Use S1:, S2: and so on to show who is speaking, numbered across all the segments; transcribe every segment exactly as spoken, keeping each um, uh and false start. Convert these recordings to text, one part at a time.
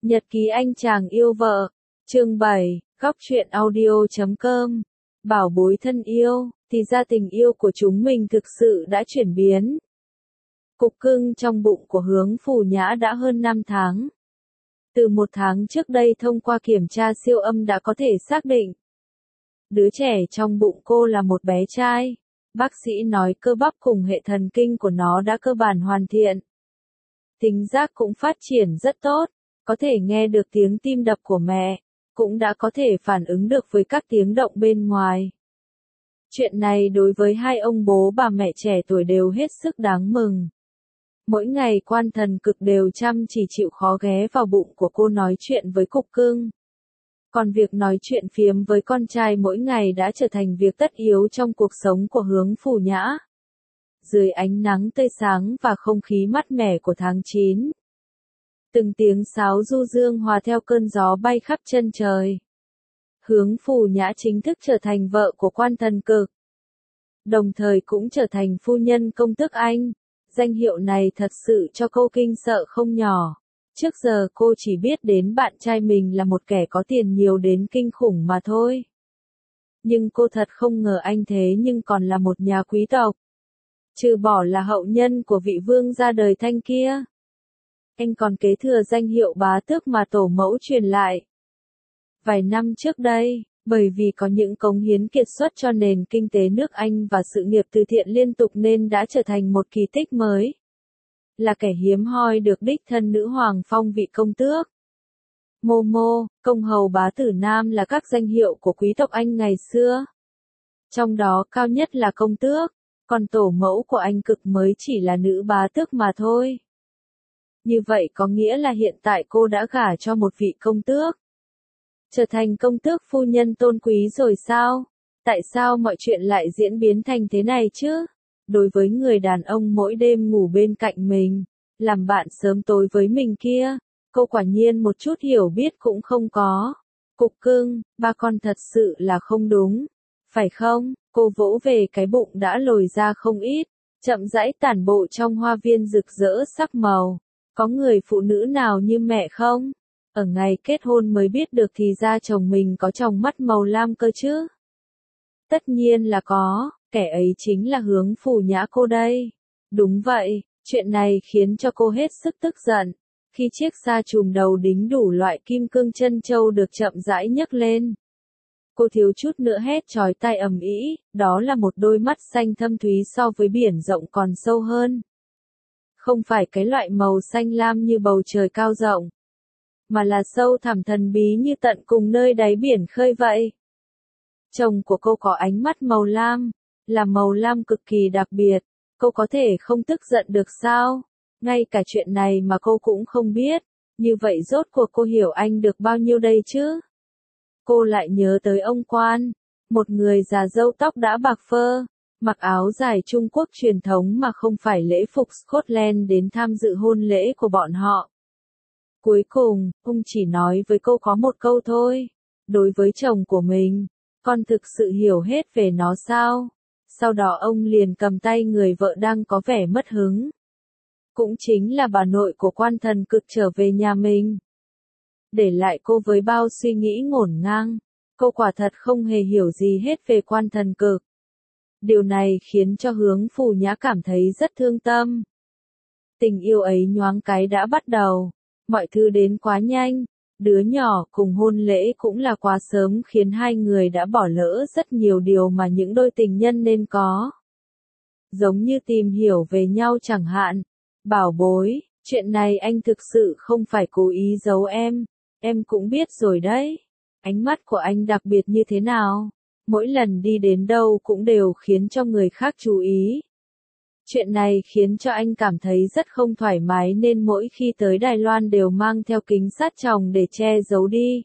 S1: Nhật ký anh chàng yêu vợ, chương bảy, góc truyện audio chấm com. Bảo bối thân yêu, thì ra tình yêu của chúng mình thực sự đã chuyển biến. Cục cưng trong bụng của Hướng Phù Nhã đã hơn năm tháng. Từ một tháng trước đây thông qua kiểm tra siêu âm đã có thể xác định. Đứa trẻ trong bụng cô là một bé trai. Bác sĩ nói cơ bắp cùng hệ thần kinh của nó đã cơ bản hoàn thiện. Tính giác cũng phát triển rất tốt, có thể nghe được tiếng tim đập của mẹ, cũng đã có thể phản ứng được với các tiếng động bên ngoài. Chuyện này đối với hai ông bố bà mẹ trẻ tuổi đều hết sức đáng mừng. Mỗi ngày Quan Thần Cực đều chăm chỉ chịu khó ghé vào bụng của cô nói chuyện với cục cưng. Còn việc nói chuyện phiếm với con trai mỗi ngày đã trở thành việc tất yếu trong cuộc sống của Hướng Phù Nhã. Dưới ánh nắng tươi sáng và không khí mát mẻ của tháng chín. Từng tiếng sáo du dương hòa theo cơn gió bay khắp chân trời. Hướng Phù Nhã chính thức trở thành vợ của Quan Thần Cực. Đồng thời cũng trở thành phu nhân công tước Anh. Danh hiệu này thật sự cho cô kinh sợ không nhỏ. Trước giờ cô chỉ biết đến bạn trai mình là một kẻ có tiền nhiều đến kinh khủng mà thôi. Nhưng cô thật không ngờ anh thế nhưng còn là một nhà quý tộc. Trừ bỏ là hậu nhân của vị vương ra đời Thanh kia. Anh còn kế thừa danh hiệu bá tước mà tổ mẫu truyền lại. Vài năm trước đây, bởi vì có những cống hiến kiệt xuất cho nền kinh tế nước Anh và sự nghiệp từ thiện liên tục nên đã trở thành một kỳ tích mới. Là kẻ hiếm hoi được đích thân nữ hoàng phong vị công tước. Momo, công hầu bá tử nam là các danh hiệu của quý tộc Anh ngày xưa. Trong đó cao nhất là công tước, còn tổ mẫu của Anh cực mới chỉ là nữ bá tước mà thôi. Như vậy có nghĩa là hiện tại cô đã gả cho một vị công tước. Trở thành công tước phu nhân tôn quý rồi sao? Tại sao mọi chuyện lại diễn biến thành thế này chứ? Đối với người đàn ông mỗi đêm ngủ bên cạnh mình, làm bạn sớm tối với mình kia, cô quả nhiên một chút hiểu biết cũng không có. Cục cưng, ba con thật sự là không đúng, phải không? Cô vỗ về cái bụng đã lồi ra không ít, chậm rãi tản bộ trong hoa viên rực rỡ sắc màu. Có người phụ nữ nào như mẹ không? Ở ngày kết hôn mới biết được thì ra chồng mình có tròng mắt màu lam cơ chứ. Tất nhiên là có, kẻ ấy chính là Hướng Phù Nhã cô đây. Đúng vậy, chuyện này khiến cho cô hết sức tức giận. Khi chiếc sa trùm đầu đính đủ loại kim cương chân châu được chậm rãi nhấc lên. Cô thiếu chút nữa hét chói tai ầm ĩ, đó là một đôi mắt xanh thâm thúy so với biển rộng còn sâu hơn. Không phải cái loại màu xanh lam như bầu trời cao rộng, mà là sâu thẳm thần bí như tận cùng nơi đáy biển khơi vậy. Chồng của cô có ánh mắt màu lam, là màu lam cực kỳ đặc biệt, cô có thể không tức giận được sao? Ngay cả chuyện này mà cô cũng không biết, như vậy rốt cuộc cô hiểu anh được bao nhiêu đây chứ? Cô lại nhớ tới ông Quan, một người già râu tóc đã bạc phơ, mặc áo dài Trung Quốc truyền thống mà không phải lễ phục Scotland đến tham dự hôn lễ của bọn họ. Cuối cùng, ông chỉ nói với cô có một câu thôi. Đối với chồng của mình, con thực sự hiểu hết về nó sao? Sau đó ông liền cầm tay người vợ đang có vẻ mất hứng. Cũng chính là bà nội của Quan Thần Cực trở về nhà mình. Để lại cô với bao suy nghĩ ngổn ngang. Cô quả thật không hề hiểu gì hết về Quan Thần Cực. Điều này khiến cho Hướng Phù Nhã cảm thấy rất thương tâm. Tình yêu ấy nhoáng cái đã bắt đầu. Mọi thứ đến quá nhanh, đứa nhỏ cùng hôn lễ cũng là quá sớm khiến hai người đã bỏ lỡ rất nhiều điều mà những đôi tình nhân nên có. Giống như tìm hiểu về nhau chẳng hạn. Bảo bối, chuyện này anh thực sự không phải cố ý giấu em, em cũng biết rồi đấy. Ánh mắt của anh đặc biệt như thế nào? Mỗi lần đi đến đâu cũng đều khiến cho người khác chú ý. Chuyện này khiến cho anh cảm thấy rất không thoải mái nên mỗi khi tới Đài Loan đều mang theo kính sát tròng để che giấu đi.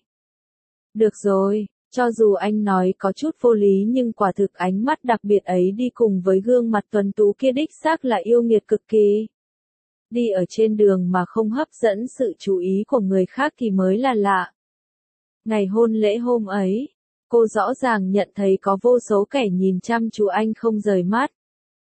S1: Được rồi, cho dù anh nói có chút vô lý nhưng quả thực ánh mắt đặc biệt ấy đi cùng với gương mặt tuấn tú kia đích xác là yêu nghiệt cực kỳ. Đi ở trên đường mà không hấp dẫn sự chú ý của người khác thì mới là lạ. Ngày hôn lễ hôm ấy, cô rõ ràng nhận thấy có vô số kẻ nhìn chăm chú anh không rời mắt.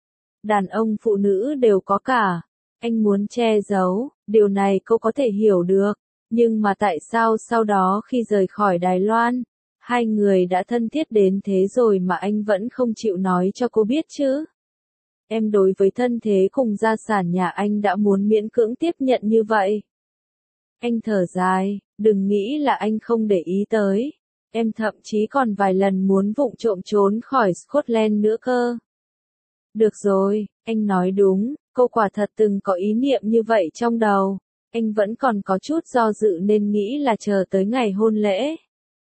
S1: Đàn ông phụ nữ đều có cả. Anh muốn che giấu, điều này cô có thể hiểu được. Nhưng mà tại sao sau đó khi rời khỏi Đài Loan, hai người đã thân thiết đến thế rồi mà anh vẫn không chịu nói cho cô biết chứ? Em đối với thân thế cùng gia sản nhà anh đã muốn miễn cưỡng tiếp nhận như vậy. Anh thở dài, đừng nghĩ là anh không để ý tới. Em thậm chí còn vài lần muốn vụng trộm trốn khỏi Scotland nữa cơ. Được rồi, anh nói đúng, cô quả thật từng có ý niệm như vậy trong đầu. Anh vẫn còn có chút do dự nên nghĩ là chờ tới ngày hôn lễ.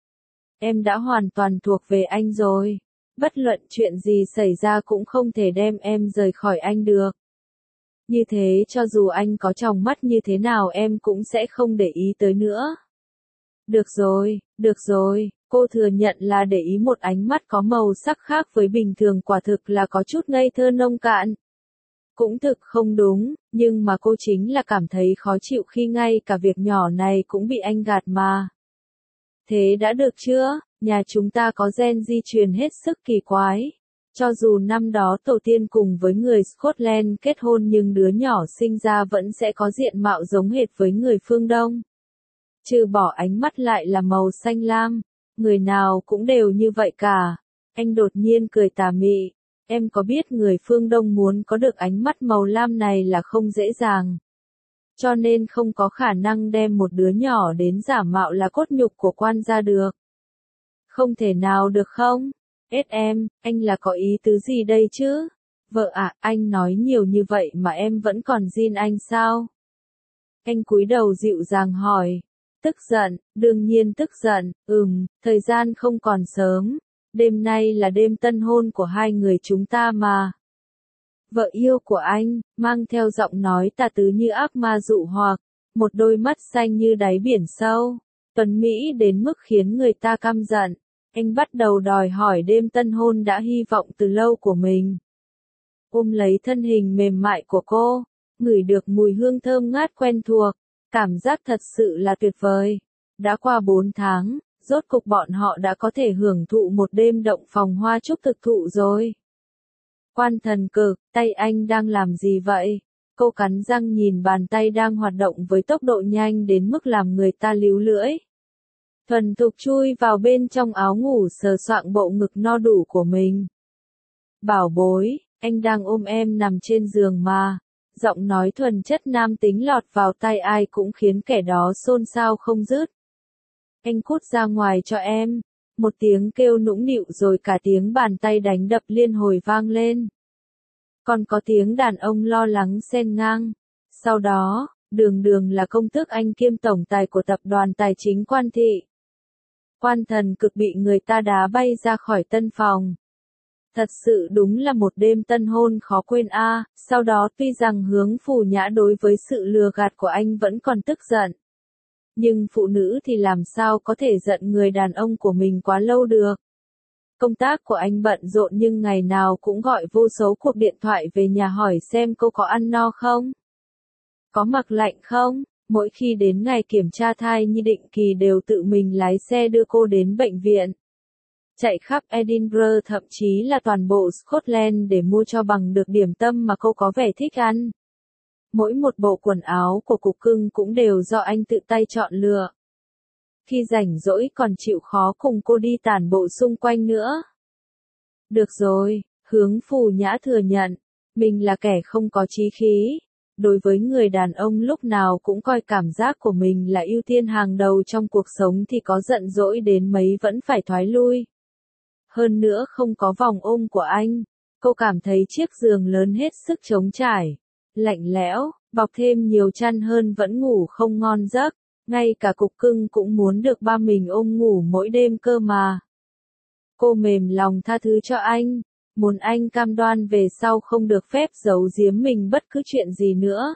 S1: Em đã hoàn toàn thuộc về anh rồi. Bất luận chuyện gì xảy ra cũng không thể đem em rời khỏi anh được. Như thế cho dù anh có tròng mắt như thế nào em cũng sẽ không để ý tới nữa. Được rồi, được rồi, cô thừa nhận là để ý một ánh mắt có màu sắc khác với bình thường quả thực là có chút ngây thơ nông cạn. Cũng thực không đúng, nhưng mà cô chính là cảm thấy khó chịu khi ngay cả việc nhỏ này cũng bị anh gạt mà. Thế đã được chưa? Nhà chúng ta có gen di truyền hết sức kỳ quái. Cho dù năm đó tổ tiên cùng với người Scotland kết hôn nhưng đứa nhỏ sinh ra vẫn sẽ có diện mạo giống hệt với người phương Đông. Trừ bỏ ánh mắt lại là màu xanh lam, người nào cũng đều như vậy cả. Anh đột nhiên cười tà mị. Em có biết người phương Đông muốn có được ánh mắt màu lam này là không dễ dàng. Cho nên không có khả năng đem một đứa nhỏ đến giả mạo là cốt nhục của quan gia được. Không thể nào được không? Ết em, anh là có ý tứ gì đây chứ? Vợ ạ, à, anh nói nhiều như vậy mà em vẫn còn zin anh sao? Anh cúi đầu dịu dàng hỏi. Tức giận, đương nhiên tức giận, ừm, thời gian không còn sớm. Đêm nay là đêm tân hôn của hai người chúng ta mà. Vợ yêu của anh, mang theo giọng nói tà tứ như ác ma dụ hoặc, một đôi mắt xanh như đáy biển sâu, tuấn mỹ đến mức khiến người ta căm giận. Anh bắt đầu đòi hỏi đêm tân hôn đã hy vọng từ lâu của mình. Ôm lấy thân hình mềm mại của cô, ngửi được mùi hương thơm ngát quen thuộc, cảm giác thật sự là tuyệt vời. Đã qua bốn tháng, rốt cục bọn họ đã có thể hưởng thụ một đêm động phòng hoa trúc thực thụ rồi. Quan thần cực, tay anh đang làm gì vậy? Cô cắn răng nhìn bàn tay đang hoạt động với tốc độ nhanh đến mức làm người ta líu lưỡi. Thuần thục chui vào bên trong áo ngủ sờ soạng bộ ngực no đủ của mình. Bảo bối, anh đang ôm em nằm trên giường mà. Giọng nói thuần chất nam tính lọt vào tai ai cũng khiến kẻ đó xôn xao không dứt. Anh cút ra ngoài cho em. Một tiếng kêu nũng nịu rồi cả tiếng bàn tay đánh đập liên hồi vang lên. Còn có tiếng đàn ông lo lắng xen ngang. Sau đó, đường đường là công tước anh kiêm tổng tài của tập đoàn tài chính Quan Thị. Quan thần cực bị người ta đá bay ra khỏi tân phòng. Thật sự đúng là một đêm tân hôn khó quên a. À. Sau đó tuy rằng Hướng Phù Nhã đối với sự lừa gạt của anh vẫn còn tức giận. Nhưng phụ nữ thì làm sao có thể giận người đàn ông của mình quá lâu được. Công tác của anh bận rộn nhưng ngày nào cũng gọi vô số cuộc điện thoại về nhà hỏi xem cô có ăn no không? Có mặc lạnh không? Mỗi khi đến ngày kiểm tra thai Nhi định kỳ đều tự mình lái xe đưa cô đến bệnh viện. Chạy khắp Edinburgh thậm chí là toàn bộ Scotland để mua cho bằng được điểm tâm mà cô có vẻ thích ăn. Mỗi một bộ quần áo của cục cưng cũng đều do anh tự tay chọn lựa. Khi rảnh rỗi còn chịu khó cùng cô đi tản bộ xung quanh nữa. Được rồi, Hướng Phù Nhã thừa nhận, mình là kẻ không có chí khí. Đối với người đàn ông lúc nào cũng coi cảm giác của mình là ưu tiên hàng đầu trong cuộc sống thì có giận dỗi đến mấy vẫn phải thoái lui. Hơn nữa không có vòng ôm của anh, cô cảm thấy chiếc giường lớn hết sức trống trải, lạnh lẽo, bọc thêm nhiều chăn hơn vẫn ngủ không ngon giấc, ngay cả cục cưng cũng muốn được ba mình ôm ngủ mỗi đêm cơ mà. Cô mềm lòng tha thứ cho anh, muốn anh cam đoan về sau không được phép giấu giếm mình bất cứ chuyện gì nữa.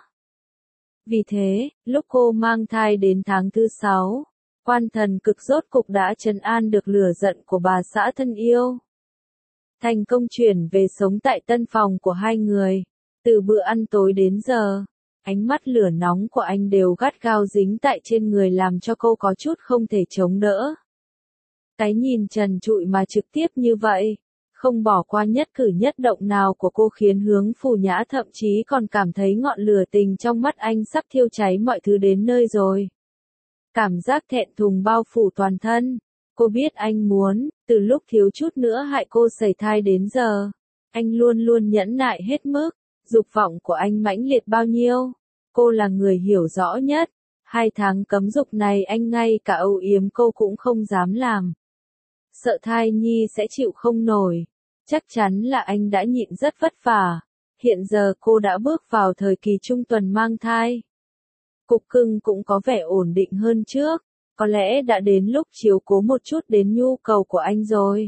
S1: Vì thế, lúc cô mang thai đến tháng thứ sáu, Quan thần cực rốt cục đã trấn an được lửa giận của bà xã thân yêu. Thành công chuyển về sống tại tân phòng của hai người. Từ bữa ăn tối đến giờ, ánh mắt lửa nóng của anh đều gắt gao dính tại trên người làm cho cô có chút không thể chống đỡ. Cái nhìn trần trụi mà trực tiếp như vậy, không bỏ qua nhất cử nhất động nào của cô khiến Hướng Phù Nhã thậm chí còn cảm thấy ngọn lửa tình trong mắt anh sắp thiêu cháy mọi thứ đến nơi rồi. Cảm giác thẹn thùng bao phủ toàn thân. Cô biết anh muốn, từ lúc thiếu chút nữa hại cô sẩy thai đến giờ. Anh luôn luôn nhẫn nại hết mức. Dục vọng của anh mãnh liệt bao nhiêu. Cô là người hiểu rõ nhất. Hai tháng cấm dục này anh ngay cả âu yếm cô cũng không dám làm. Sợ thai nhi sẽ chịu không nổi. Chắc chắn là anh đã nhịn rất vất vả. Hiện giờ cô đã bước vào thời kỳ trung tuần mang thai. Cục cưng cũng có vẻ ổn định hơn trước. Có lẽ đã đến lúc chiếu cố một chút đến nhu cầu của anh rồi.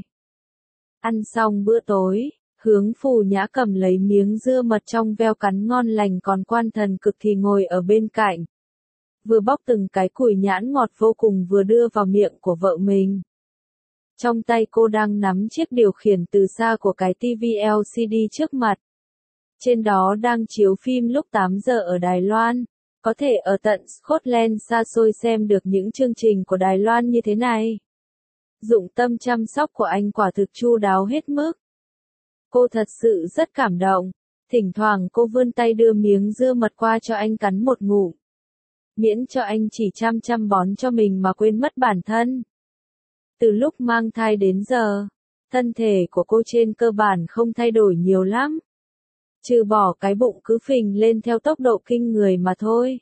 S1: Ăn xong bữa tối, Hướng Phù Nhã cầm lấy miếng dưa mật trong veo cắn ngon lành, còn Quan Thần Cực thì ngồi ở bên cạnh. Vừa bóc từng cái củi nhãn ngọt vô cùng vừa đưa vào miệng của vợ mình. Trong tay cô đang nắm chiếc điều khiển từ xa của cái tivi L C D trước mặt. Trên đó đang chiếu phim lúc tám giờ ở Đài Loan. Có thể ở tận Scotland xa xôi xem được những chương trình của Đài Loan như thế này. Dụng tâm chăm sóc của anh quả thực chu đáo hết mức. Cô thật sự rất cảm động. Thỉnh thoảng cô vươn tay đưa miếng dưa mật qua cho anh cắn một ngụm. Miễn cho anh chỉ chăm chăm bón cho mình mà quên mất bản thân. Từ lúc mang thai đến giờ, thân thể của cô trên cơ bản không thay đổi nhiều lắm. Trừ bỏ cái bụng cứ phình lên theo tốc độ kinh người mà thôi.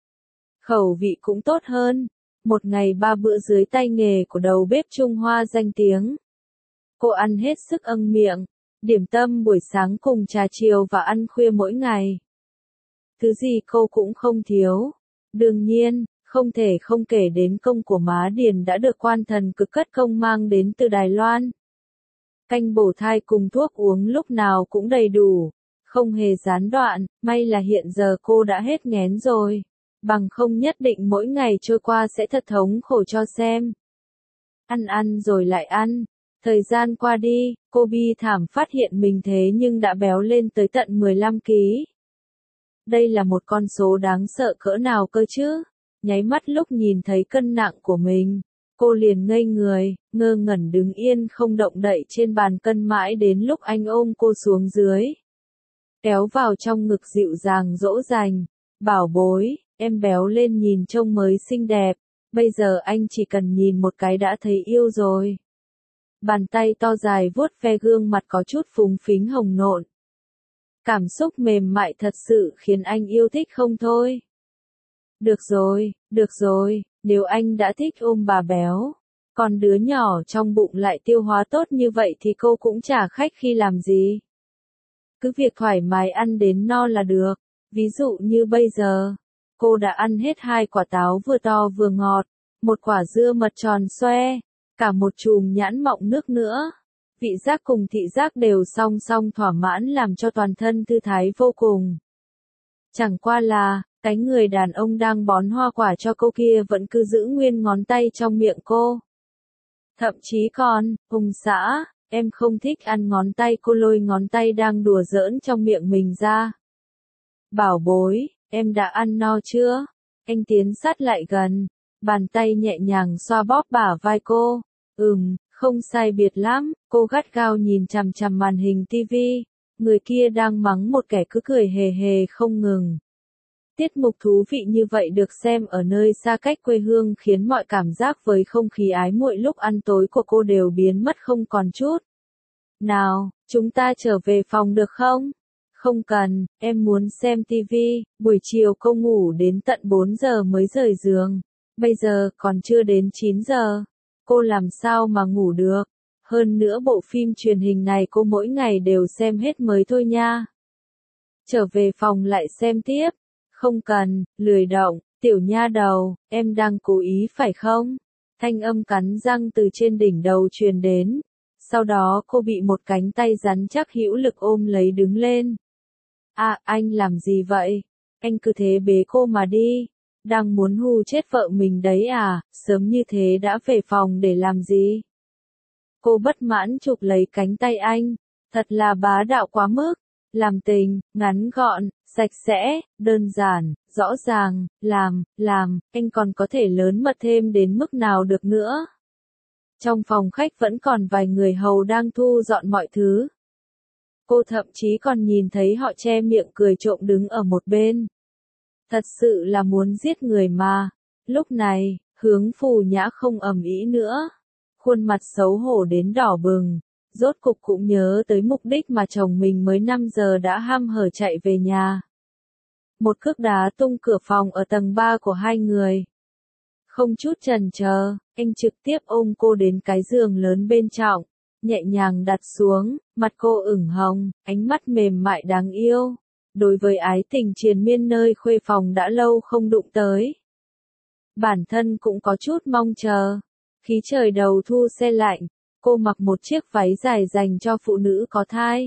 S1: Khẩu vị cũng tốt hơn. Một ngày ba bữa dưới tay nghề của đầu bếp Trung Hoa danh tiếng. Cô ăn hết sức âng miệng. Điểm tâm buổi sáng cùng trà chiều và ăn khuya mỗi ngày. Thứ gì cô cũng không thiếu. Đương nhiên, không thể không kể đến công của má Điền đã được Quan Thần Cực cất công mang đến từ Đài Loan. Canh bổ thai cùng thuốc uống lúc nào cũng đầy đủ, không hề gián đoạn, may là hiện giờ cô đã hết nghén rồi. Bằng không nhất định mỗi ngày trôi qua sẽ thật thống khổ cho xem. Ăn ăn rồi lại ăn. Thời gian qua đi, cô bi thảm phát hiện mình thế nhưng đã béo lên tới tận mười lăm ki lô gam. Đây là một con số đáng sợ cỡ nào cơ chứ? Nháy mắt lúc nhìn thấy cân nặng của mình, cô liền ngây người, ngơ ngẩn đứng yên không động đậy trên bàn cân mãi đến lúc anh ôm cô xuống dưới. Kéo vào trong ngực dịu dàng dỗ dành. Bảo bối, em béo lên nhìn trông mới xinh đẹp. Bây giờ anh chỉ cần nhìn một cái đã thấy yêu rồi. Bàn tay to dài vuốt ve gương mặt có chút phúng phính hồng nộn. Cảm xúc mềm mại thật sự khiến anh yêu thích không thôi. Được rồi, được rồi, nếu anh đã thích ôm bà béo, còn đứa nhỏ trong bụng lại tiêu hóa tốt như vậy thì cô cũng chả khách khi làm gì. Cứ việc thoải mái ăn đến no là được. Ví dụ như bây giờ, cô đã ăn hết hai quả táo vừa to vừa ngọt, một quả dưa mật tròn xoe, cả một chùm nhãn mọng nước nữa. Vị giác cùng thị giác đều song song thỏa mãn làm cho toàn thân thư thái vô cùng. Chẳng qua là, cái người đàn ông đang bón hoa quả cho cô kia vẫn cứ giữ nguyên ngón tay trong miệng cô. Thậm chí còn, Hùng xã, em không thích ăn ngón tay, cô lôi ngón tay đang đùa giỡn trong miệng mình ra. Bảo bối, em đã ăn no chưa? Anh tiến sát lại gần, bàn tay nhẹ nhàng xoa bóp bả vai cô. Ừm, không sai biệt lắm, cô gắt gao nhìn chằm chằm màn hình tivi. Người kia đang mắng một kẻ cứ cười hề hề không ngừng. Tiết mục thú vị như vậy được xem ở nơi xa cách quê hương khiến mọi cảm giác với không khí ái muội lúc ăn tối của cô đều biến mất không còn chút. Nào, chúng ta trở về phòng được không? Không cần, em muốn xem tivi. Buổi chiều cô ngủ đến tận bốn giờ mới rời giường. Bây giờ còn chưa đến chín giờ. Cô làm sao mà ngủ được? Hơn nữa bộ phim truyền hình này cô mỗi ngày đều xem hết mới thôi nha. Trở về phòng lại xem tiếp. Không cần, lười động, tiểu nha đầu, em đang cố ý phải không? Thanh âm cắn răng từ trên đỉnh đầu truyền đến. Sau đó cô bị một cánh tay rắn chắc hữu lực ôm lấy đứng lên. À, anh làm gì vậy? Anh cứ thế bế cô mà đi. Đang muốn hù chết vợ mình đấy à, sớm như thế đã về phòng để làm gì? Cô bất mãn chụp lấy cánh tay anh. Thật là bá đạo quá mức. Làm tình, ngắn gọn, sạch sẽ, đơn giản, rõ ràng, làm, làm, anh còn có thể lớn mật thêm đến mức nào được nữa. Trong phòng khách vẫn còn vài người hầu đang thu dọn mọi thứ. Cô thậm chí còn nhìn thấy họ che miệng cười trộm đứng ở một bên. Thật sự là muốn giết người mà. Lúc này, Hướng Phù Nhã không ầm ĩ nữa. Khuôn mặt xấu hổ đến đỏ bừng. Rốt cục cũng nhớ tới mục đích mà chồng mình mới năm giờ đã ham hở chạy về nhà. Một cước đá tung cửa phòng ở tầng ba của hai người. Không chút chần chờ, anh trực tiếp ôm cô đến cái giường lớn bên trọng, nhẹ nhàng đặt xuống, mặt cô ửng hồng, ánh mắt mềm mại đáng yêu. Đối với ái tình triền miên nơi khuê phòng đã lâu không đụng tới. Bản thân cũng có chút mong chờ. Khí trời đầu thu se lạnh, cô mặc một chiếc váy dài dành cho phụ nữ có thai.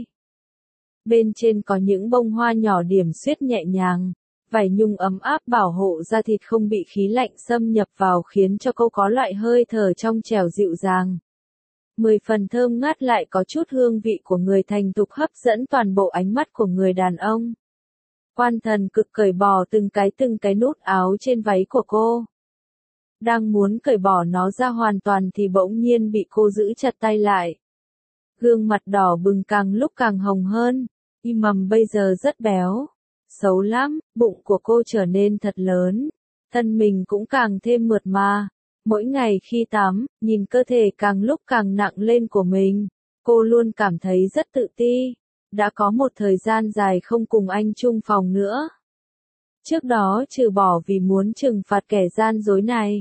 S1: Bên trên có những bông hoa nhỏ điểm xuyết nhẹ nhàng, vải nhung ấm áp bảo hộ da thịt không bị khí lạnh xâm nhập vào khiến cho cô có loại hơi thở trong trẻo dịu dàng. Mười phần thơm ngát lại có chút hương vị của người thành thục hấp dẫn toàn bộ ánh mắt của người đàn ông. Quan thần cực cởi bỏ từng cái từng cái nút áo trên váy của cô. Đang muốn cởi bỏ nó ra hoàn toàn thì bỗng nhiên bị cô giữ chặt tay lại. Gương mặt đỏ bừng càng lúc càng hồng hơn. Y mầm bây giờ rất béo. Xấu lắm, bụng của cô trở nên thật lớn. Thân mình cũng càng thêm mượt mà. Mỗi ngày khi tắm, nhìn cơ thể càng lúc càng nặng lên của mình. Cô luôn cảm thấy rất tự ti. Đã có một thời gian dài không cùng anh chung phòng nữa. Trước đó trừ bỏ vì muốn trừng phạt kẻ gian dối này.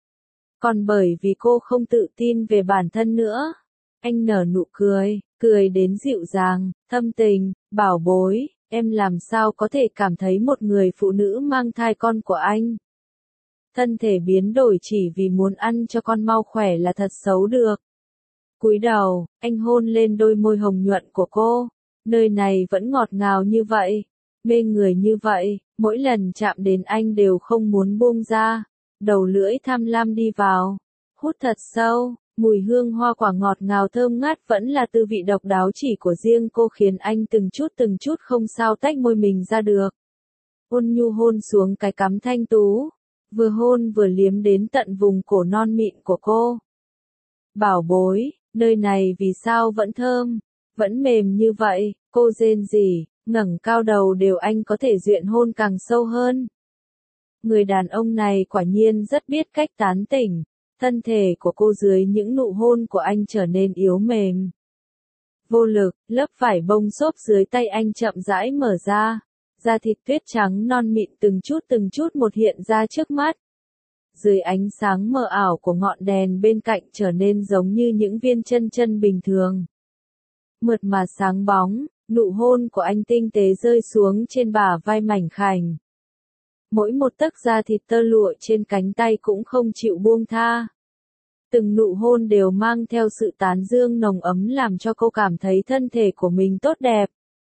S1: Còn bởi vì cô không tự tin về bản thân nữa. Anh nở nụ cười, cười đến dịu dàng, thâm tình, bảo bối, em làm sao có thể cảm thấy một người phụ nữ mang thai con của anh. Thân thể biến đổi chỉ vì muốn ăn cho con mau khỏe là thật xấu được. Cúi đầu, anh hôn lên đôi môi hồng nhuận của cô. Nơi này vẫn ngọt ngào như vậy, mê người như vậy, mỗi lần chạm đến anh đều không muốn buông ra. Đầu lưỡi tham lam đi vào, hút thật sâu, mùi hương hoa quả ngọt ngào thơm ngát vẫn là tư vị độc đáo chỉ của riêng cô khiến anh từng chút từng chút không sao tách môi mình ra được. Ôn nhu hôn xuống cái cắm thanh tú, vừa hôn vừa liếm đến tận vùng cổ non mịn của cô. Bảo bối, nơi này vì sao vẫn thơm, vẫn mềm như vậy, cô rên rỉ, ngẩng cao đầu đều anh có thể duyện hôn càng sâu hơn. Người đàn ông này quả nhiên rất biết cách tán tỉnh, thân thể của cô dưới những nụ hôn của anh trở nên yếu mềm. Vô lực, lớp vải bông xốp dưới tay anh chậm rãi mở ra, da thịt tuyết trắng non mịn từng chút từng chút một hiện ra trước mắt. Dưới ánh sáng mờ ảo của ngọn đèn bên cạnh trở nên giống như những viên chân chân bình thường. Mượt mà sáng bóng, nụ hôn của anh tinh tế rơi xuống trên bả vai mảnh khảnh. Mỗi một tấc da thịt tơ lụa trên cánh tay cũng không chịu buông tha. Từng nụ hôn đều mang theo sự tán dương nồng ấm làm cho cô cảm thấy thân thể của mình tốt đẹp.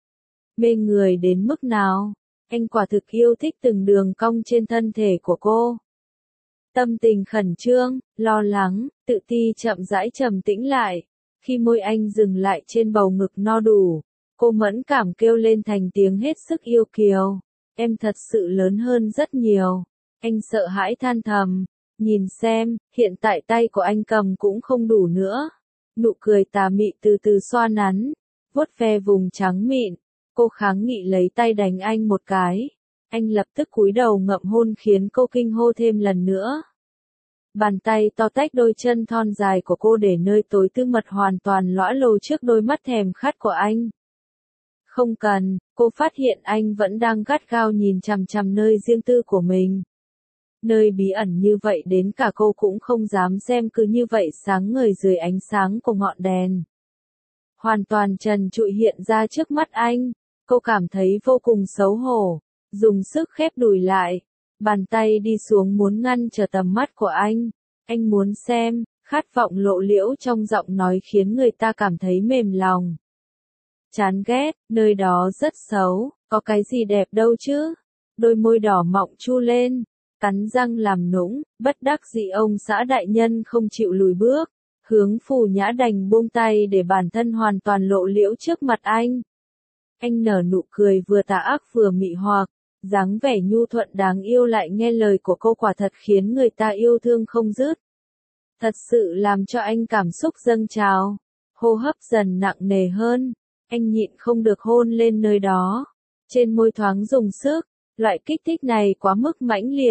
S1: Mê người đến mức nào, anh quả thực yêu thích từng đường cong trên thân thể của cô. Tâm tình khẩn trương, lo lắng, tự ti chậm rãi trầm tĩnh lại. Khi môi anh dừng lại trên bầu ngực no đủ, cô mẫn cảm kêu lên thành tiếng hết sức yêu kiều. Em thật sự lớn hơn rất nhiều. Anh sợ hãi than thầm. Nhìn xem, hiện tại tay của anh cầm cũng không đủ nữa. Nụ cười tà mị từ từ xoa nắn, vuốt ve vùng trắng mịn. Cô kháng nghị lấy tay đánh anh một cái. Anh lập tức cúi đầu ngậm hôn khiến cô kinh hô thêm lần nữa. Bàn tay to tách đôi chân thon dài của cô để nơi tối tư mật hoàn toàn lõa lồ trước đôi mắt thèm khát của anh. Không cần, cô phát hiện anh vẫn đang gắt gao nhìn chằm chằm nơi riêng tư của mình. Nơi bí ẩn như vậy đến cả cô cũng không dám xem, cứ như vậy sáng ngời dưới ánh sáng của ngọn đèn. Hoàn toàn trần trụi hiện ra trước mắt anh, cô cảm thấy vô cùng xấu hổ, dùng sức khép đùi lại, bàn tay đi xuống muốn ngăn trở tầm mắt của anh. Anh muốn xem, khát vọng lộ liễu trong giọng nói khiến người ta cảm thấy mềm lòng. Chán ghét, nơi đó rất xấu, có cái gì đẹp đâu chứ. Đôi môi đỏ mọng chu lên, cắn răng làm nũng, bất đắc dĩ ông xã đại nhân không chịu lùi bước. Hướng Phù Nhã đành buông tay để bản thân hoàn toàn lộ liễu trước mặt anh. Anh nở nụ cười vừa tà ác vừa mị hoặc, dáng vẻ nhu thuận đáng yêu lại nghe lời của cô quả thật khiến người ta yêu thương không dứt. Thật sự làm cho anh cảm xúc dâng trào, hô hấp dần nặng nề hơn. Anh nhịn không được hôn lên nơi đó. Trên môi thoáng dùng sức, loại kích thích này quá mức mãnh liệt,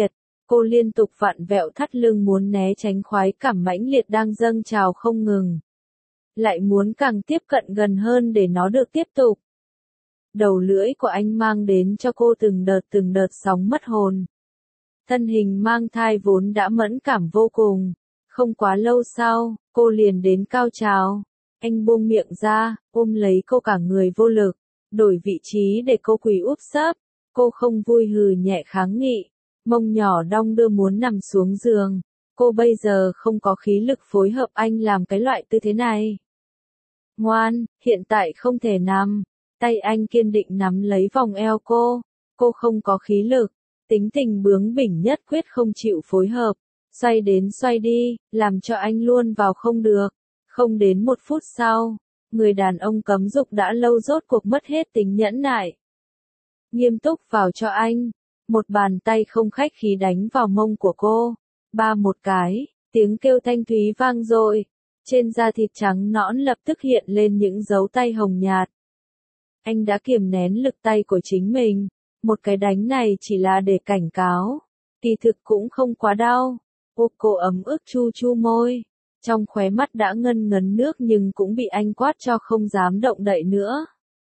S1: Cô liên tục vặn vẹo thắt lưng muốn né tránh khoái cảm mãnh liệt đang dâng trào không ngừng. Lại muốn càng tiếp cận gần hơn để nó được tiếp tục. Đầu lưỡi của anh mang đến cho cô từng đợt từng đợt sóng mất hồn. Thân hình mang thai vốn đã mẫn cảm vô cùng. Không quá lâu sau, cô liền đến cao trào. Anh buông miệng ra, ôm lấy cô cả người vô lực. Đổi vị trí để cô quỳ úp sấp. Cô không vui hừ nhẹ kháng nghị. Mông nhỏ đong đưa muốn nằm xuống giường. Cô bây giờ không có khí lực phối hợp anh làm cái loại tư thế này. Ngoan, hiện tại không thể nằm. Tay anh kiên định nắm lấy vòng eo cô. Cô không có khí lực. Tính tình bướng bỉnh nhất quyết không chịu phối hợp. Xoay đến xoay đi, làm cho anh luôn vào không được. Không đến một phút sau, người đàn ông cấm dục đã lâu rốt cuộc mất hết tính nhẫn nại. Nghiêm túc vào cho anh. Một bàn tay không khách khí đánh vào mông của cô. Ba một cái, tiếng kêu thanh thúy vang dội. Trên da thịt trắng nõn lập tức hiện lên những dấu tay hồng nhạt. Anh đã kiềm nén lực tay của chính mình. Một cái đánh này chỉ là để cảnh cáo. Kỳ thực cũng không quá đau. Ô cô ấm ức chu chu môi. Trong khóe mắt đã ngân ngấn nước nhưng cũng bị anh quát cho không dám động đậy nữa.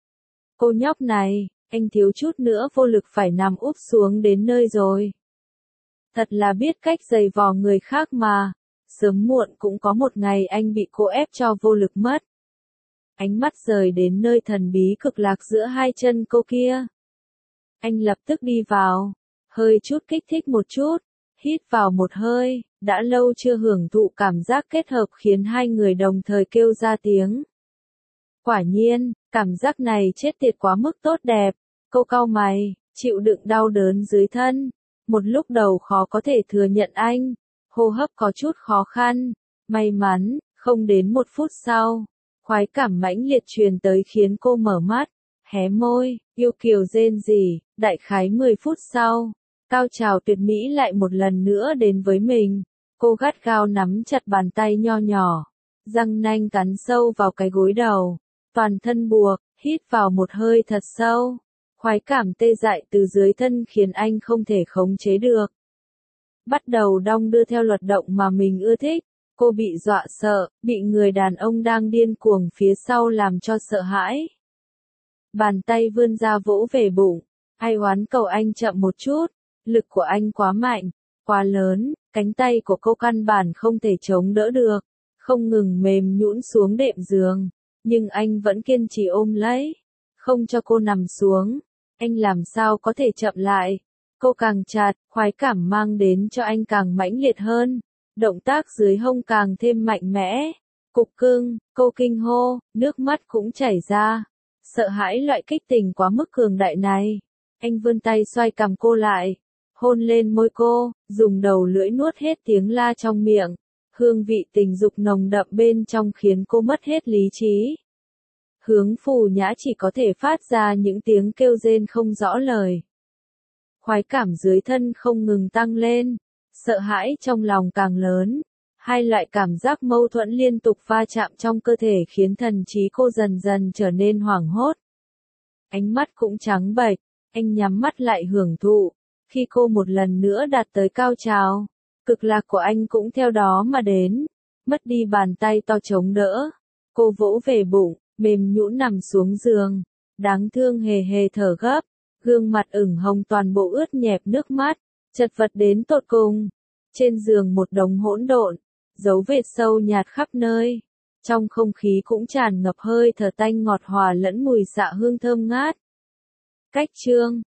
S1: Cô nhóc này, anh thiếu chút nữa vô lực phải nằm úp xuống đến nơi rồi. Thật là biết cách giày vò người khác mà. Sớm muộn cũng có một ngày anh bị cô ép cho vô lực mất. Ánh mắt rời đến nơi thần bí cực lạc giữa hai chân cô kia. Anh lập tức đi vào. Hơi chút kích thích một chút. Hít vào một hơi. Đã lâu chưa hưởng thụ cảm giác kết hợp khiến hai người đồng thời kêu ra tiếng. Quả nhiên, cảm giác này chết tiệt quá mức tốt đẹp. Cô cau mày, chịu đựng đau đớn dưới thân. Một lúc đầu khó có thể thừa nhận anh. Hô hấp có chút khó khăn. May mắn, không đến một phút sau. Khoái cảm mãnh liệt truyền tới khiến cô mở mắt. Hé môi, yêu kiều rên rỉ. Đại khái mười phút sau. Cao trào tuyệt mỹ lại một lần nữa đến với mình. Cô gắt gao nắm chặt bàn tay nho nhỏ. Răng nanh cắn sâu vào cái gối đầu. Toàn thân buộc, hít vào một hơi thật sâu. Khoái cảm tê dại từ dưới thân khiến anh không thể khống chế được. Bắt đầu đong đưa theo luật động mà mình ưa thích. Cô bị dọa sợ, bị người đàn ông đang điên cuồng phía sau làm cho sợ hãi. Bàn tay vươn ra vỗ về bụng. Ai oán cầu anh chậm một chút. Lực của anh quá mạnh, quá lớn, cánh tay của cô căn bản không thể chống đỡ được. Không ngừng mềm nhũn xuống đệm giường. Nhưng anh vẫn kiên trì ôm lấy. Không cho cô nằm xuống. Anh làm sao có thể chậm lại. Cô càng chặt, khoái cảm mang đến cho anh càng mãnh liệt hơn. Động tác dưới hông càng thêm mạnh mẽ. Cục cưng, cô kinh hô, nước mắt cũng chảy ra. Sợ hãi loại kích tình quá mức cường đại này. Anh vươn tay xoay cằm cô lại. Hôn lên môi cô, dùng đầu lưỡi nuốt hết tiếng la trong miệng. Hương vị tình dục nồng đậm bên trong khiến cô mất hết lý trí. Hướng phù nhã chỉ có thể phát ra những tiếng kêu rên không rõ lời. Khoái cảm dưới thân không ngừng tăng lên. Sợ hãi trong lòng càng lớn. Hai loại cảm giác mâu thuẫn liên tục va chạm trong cơ thể khiến thần trí cô dần dần trở nên hoảng hốt. Ánh mắt cũng trắng bệch, anh nhắm mắt lại hưởng thụ. Khi cô một lần nữa đạt tới cao trào, cực lạc của anh cũng theo đó mà đến. Mất đi bàn tay to chống đỡ. Cô vỗ về bụng, mềm nhũn nằm xuống giường. Đáng thương hề hề thở gấp. Gương mặt ửng hồng toàn bộ ướt nhẹp nước mắt. Chật vật đến tột cùng. Trên giường một đống hỗn độn. Dấu vết sâu nhạt khắp nơi. Trong không khí cũng tràn ngập hơi thở tanh ngọt hòa lẫn mùi xạ hương thơm ngát. Cách chương